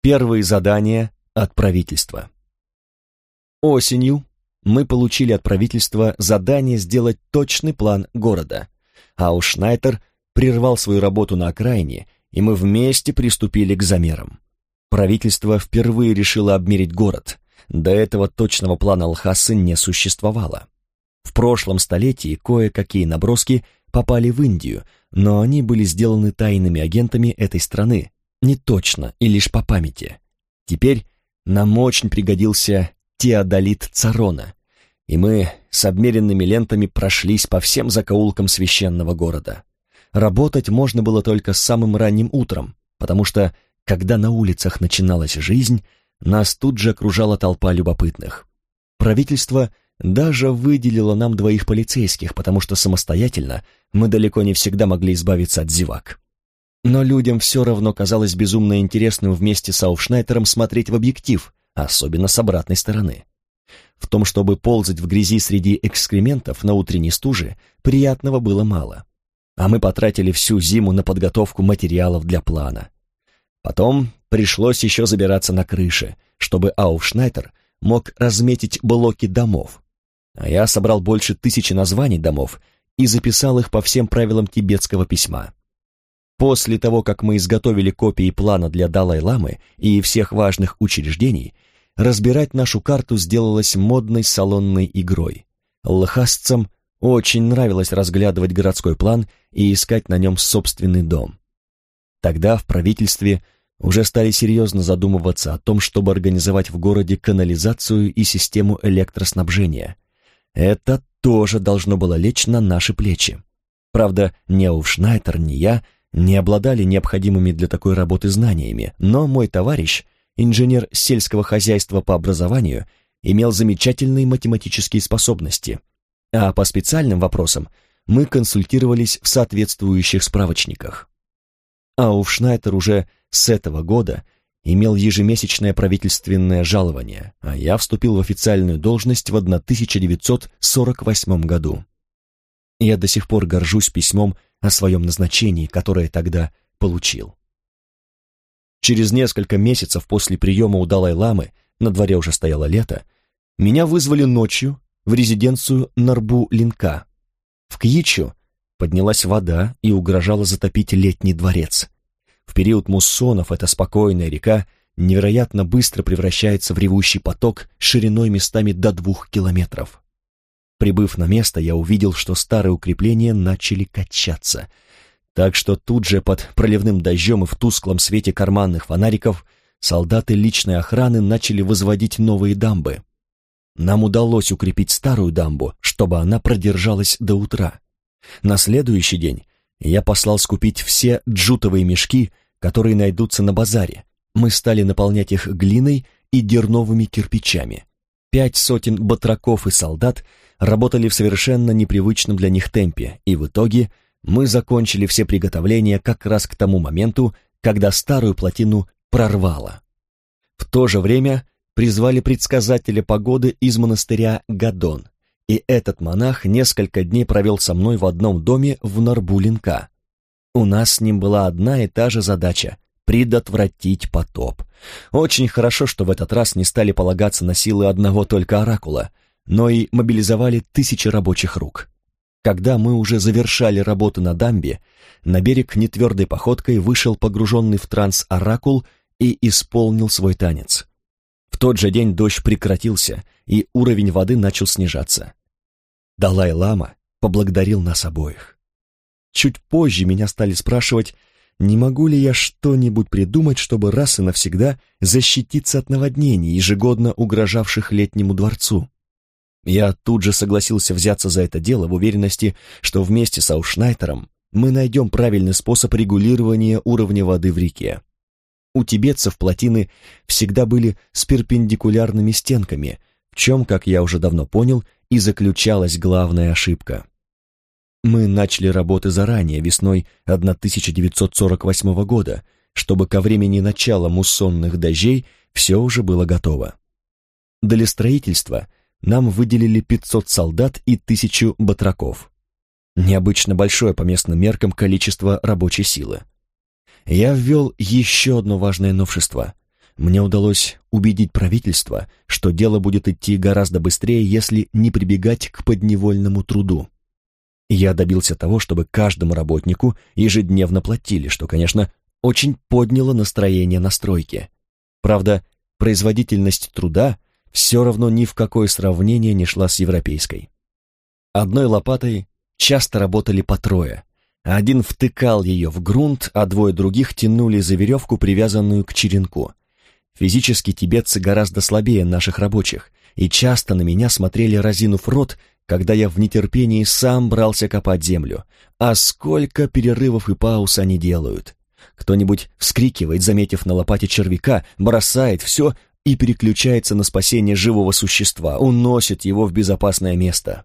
Первые задания от правительства. Осенью мы получили от правительства задание сделать точный план города. Аушнайтер прервал свою работу на окраине, и мы вместе приступили к замерам. Правительство впервые решило обмерить город. До этого точного плана Лхасы не существовало. В прошлом столетии кое-какие наброски попали в Индию, но они были сделаны тайными агентами этой страны, не точно и лишь по памяти. Теперь нам очень пригодился теодолит Царона, и мы с обмеренными лентами прошлись по всем закоулкам священного города. Работать можно было только с самым ранним утром, потому что, когда на улицах начиналась жизнь, нас тут же окружала толпа любопытных. Правительство даже выделило нам 2 полицейских, потому что самостоятельно мы далеко не всегда могли избавиться от зевак. Но людям все равно казалось безумно интересным вместе с Аушнайтером смотреть в объектив, особенно с обратной стороны. В том, чтобы ползать в грязи среди экскрементов на утренней стуже, приятного было мало. А мы потратили всю зиму на подготовку материалов для плана. Потом пришлось еще забираться на крыши, чтобы Аушнайтер мог разметить блоки домов. А я собрал больше 1000 названий домов и записал их по всем правилам тибетского письма. После того, как мы изготовили копии плана для Далай-ламы и всех важных учреждений, разбирать нашу карту сделалось модной салонной игрой. Лхасцам очень нравилось разглядывать городской план и искать на нем собственный дом. Тогда в правительстве уже стали серьезно задумываться о том, чтобы организовать в городе канализацию и систему электроснабжения. Это тоже должно было лечь на наши плечи. Правда, ни Аушнайтер, ни я не обладали необходимыми для такой работы знаниями, но мой товарищ, инженер сельского хозяйства по образованию, имел замечательные математические способности, а по специальным вопросам мы консультировались в соответствующих справочниках. Аушнайтер уже с этого года имел ежемесячное правительственное жалование, а я вступил в официальную должность в 1948 году. Я до сих пор горжусь письмом о своем назначении, которое тогда получил. Через несколько месяцев после приема у Далай-ламы, на дворе уже стояло лето, меня вызвали ночью в резиденцию Нарбу-Линка. В Кьичу поднялась вода и угрожала затопить летний дворец. В период муссонов эта спокойная река невероятно быстро превращается в ревущий поток шириной местами до 2 километров. Прибыв на место, я увидел, что старые укрепления начали качаться, так что тут же под проливным дождем и в тусклом свете карманных фонариков солдаты личной охраны начали возводить новые дамбы. Нам удалось укрепить старую дамбу, чтобы она продержалась до утра. На следующий день я послал скупить все джутовые мешки, которые найдутся на базаре. Мы стали наполнять их глиной и дерновыми кирпичами. 5 сотен батраков и солдат работали в совершенно непривычном для них темпе, и в итоге мы закончили все приготовления как раз к тому моменту, когда старую плотину прорвало. В то же время призвали предсказателя погоды из монастыря Гадон, и этот монах несколько дней провел со мной в одном доме в Нарбу-Линка. У нас с ним была одна и та же задача — предотвратить потоп. Очень хорошо, что в этот раз не стали полагаться на силы одного только оракула, но и мобилизовали 1000 рабочих рук. Когда мы уже завершали работу на дамбе, на берег нетвердой походкой вышел погруженный в транс оракул и исполнил свой танец. В тот же день дождь прекратился, и уровень воды начал снижаться. Далай-лама поблагодарил нас обоих. Чуть позже меня стали спрашивать, не могу ли я что-нибудь придумать, чтобы раз и навсегда защититься от наводнений, ежегодно угрожавших летнему дворцу. Я тут же согласился взяться за это дело в уверенности, что вместе с Аушнайтером мы найдем правильный способ регулирования уровня воды в реке. У тибетцев плотины всегда были с перпендикулярными стенками, в чем, как я уже давно понял, и заключалась главная ошибка. Мы начали работы заранее, весной 1948 года, чтобы ко времени начала муссонных дождей все уже было готово. Для строительства нам выделили 500 солдат и 1000 батраков. Необычно большое по местным меркам количество рабочей силы. Я ввел еще одно важное новшество. мне удалось убедить правительство, что дело будет идти гораздо быстрее, если не прибегать к подневольному труду. Я добился того, чтобы каждому работнику ежедневно платили, что, конечно, очень подняло настроение на стройке. Правда, производительность труда все равно ни в какое сравнение не шла с европейской. Одной лопатой часто работали по трое. Один втыкал ее в грунт, а двое других тянули за веревку, привязанную к черенку. Физически тибетцы гораздо слабее наших рабочих, и часто на меня смотрели, разинув рот, когда я в нетерпении сам брался копать землю. А сколько перерывов и пауз они делают! Кто-нибудь вскрикивает, заметив на лопате червяка, бросает все и переключается на спасение живого существа, уносит его в безопасное место.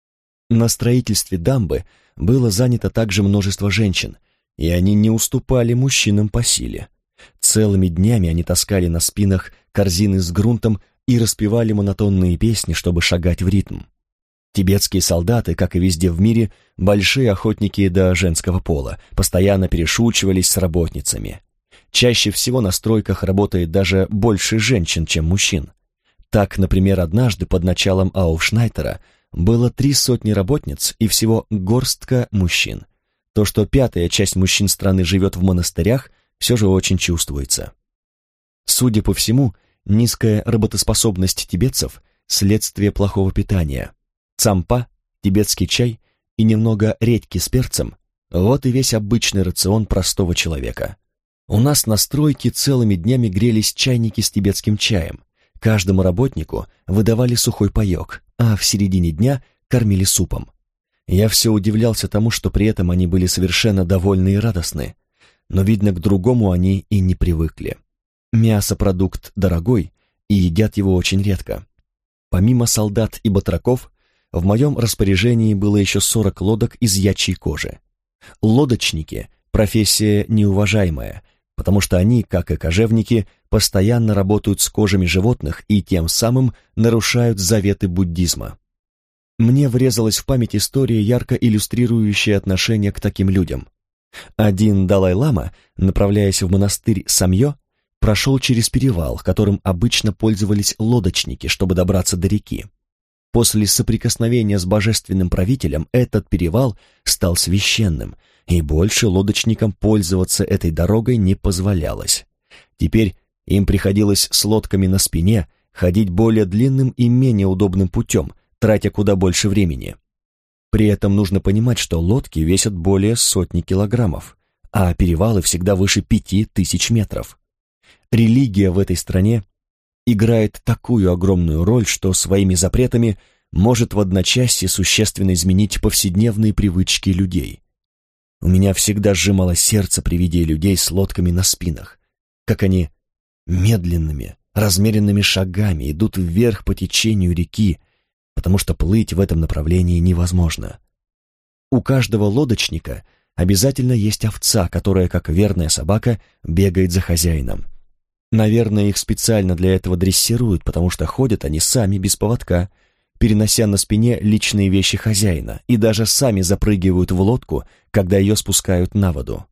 На строительстве дамбы было занято также множество женщин, и они не уступали мужчинам по силе. Целыми днями они таскали на спинах корзины с грунтом и распевали монотонные песни, чтобы шагать в ритм. Тибетские солдаты, как и везде в мире, большие охотники до женского пола, постоянно перешучивались с работницами. Чаще всего на стройках работает даже больше женщин, чем мужчин. Так, например, однажды под началом Ауфшнайтера было 300 работниц и всего горстка мужчин. То, что пятая часть мужчин страны живет в монастырях, все же очень чувствуется. Судя по всему, низкая работоспособность тибетцев – следствие плохого питания. Цампа, тибетский чай и немного редьки с перцем – вот и весь обычный рацион простого человека. У нас на стройке целыми днями грелись чайники с тибетским чаем. Каждому работнику выдавали сухой паек, а в середине дня кормили супом. Я все удивлялся тому, что при этом они были совершенно довольны и радостны, но, видно, к другому они и не привыкли. Мясо – продукт дорогой, и едят его очень редко. Помимо солдат и батраков, в моем распоряжении было еще 40 лодок из ячьей кожи. Лодочники – профессия неуважаемая, потому что они, как и кожевники, постоянно работают с кожами животных и тем самым нарушают заветы буддизма. Мне врезалась в память история, ярко иллюстрирующая отношение к таким людям. Один Далай-лама, направляясь в монастырь Самьё, прошел через перевал, которым обычно пользовались лодочники, чтобы добраться до реки. После соприкосновения с божественным правителем этот перевал стал священным, и больше лодочникам пользоваться этой дорогой не позволялось. Теперь им приходилось с лодками на спине ходить более длинным и менее удобным путем, тратя куда больше времени. При этом нужно понимать, что лодки весят более 100 килограммов, а перевалы всегда выше 5000 метров. Религия в этой стране играет такую огромную роль, что своими запретами может в одночасье существенно изменить повседневные привычки людей. У меня всегда сжималось сердце при виде людей с лодками на спинах, как они медленными, размеренными шагами идут вверх по течению реки, потому что плыть в этом направлении невозможно. У каждого лодочника обязательно есть овца, которая, как верная собака, бегает за хозяином. Наверное, их специально для этого дрессируют, потому что ходят они сами без поводка, перенося на спине личные вещи хозяина, и даже сами запрыгивают в лодку, когда ее спускают на воду.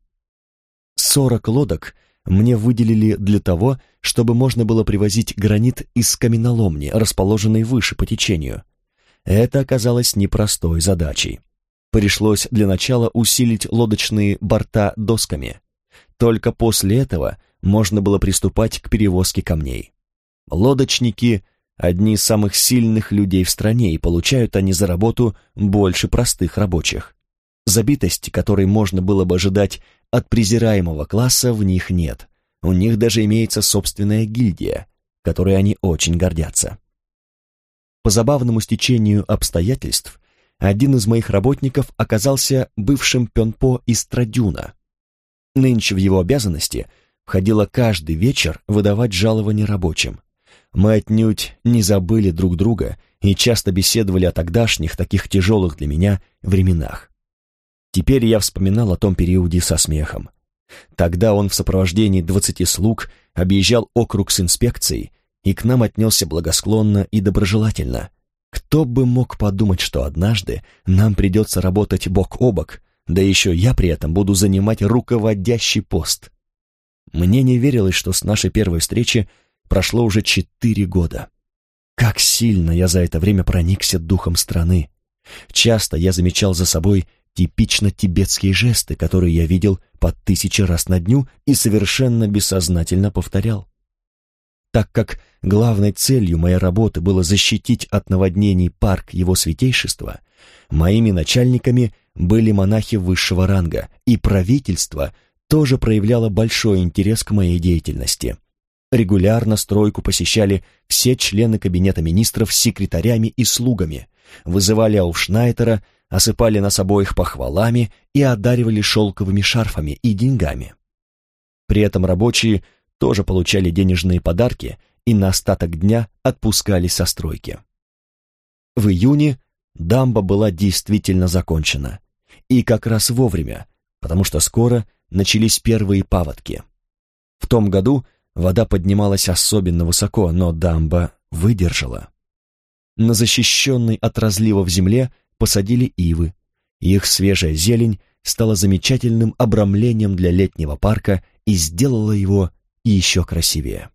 40 лодок мне выделили для того, чтобы можно было привозить гранит из каменоломни, расположенной выше по течению. Это оказалось непростой задачей. Пришлось для начала усилить лодочные борта досками. Только после этого можно было приступать к перевозке камней. Лодочники – одни из самых сильных людей в стране, и получают они за работу больше простых рабочих. Забитости, которой можно было бы ожидать от презираемого класса, в них нет. У них даже имеется собственная гильдия, которой они очень гордятся. По забавному стечению обстоятельств, один из моих работников оказался бывшим пёнпо из Традюна. Нынче в его обязанности входило каждый вечер выдавать жалования рабочим. Мы отнюдь не забыли друг друга и часто беседовали о тогдашних, таких тяжелых для меня, временах. Теперь я вспоминал о том периоде со смехом. Тогда он в сопровождении 20 слуг объезжал округ с инспекцией и к нам отнесся благосклонно и доброжелательно. Кто бы мог подумать, что однажды нам придется работать бок о бок, да еще я при этом буду занимать руководящий пост. Мне не верилось, что с нашей первой встречи прошло уже 4 года. Как сильно я за это время проникся духом страны. Часто я замечал за собой типично тибетские жесты, которые я видел по 1000 раз на дню и совершенно бессознательно повторял. Так как главной целью моей работы было защитить от наводнений парк его святейшества, моими начальниками были монахи высшего ранга, и правительство тоже проявляло большой интерес к моей деятельности. Регулярно стройку посещали все члены кабинета министров с секретарями и слугами, вызывали Аушнайтера, осыпали нас обоих похвалами и одаривали шелковыми шарфами и деньгами. При этом рабочие тоже получали денежные подарки и на остаток дня отпускались со стройки. В июне дамба была действительно закончена, и как раз вовремя, потому что скоро начались первые паводки. В том году вода поднималась особенно высоко, но дамба выдержала. На защищенной от разливов земле посадили ивы, и их свежая зелень стала замечательным обрамлением для летнего парка и сделала его еще красивее.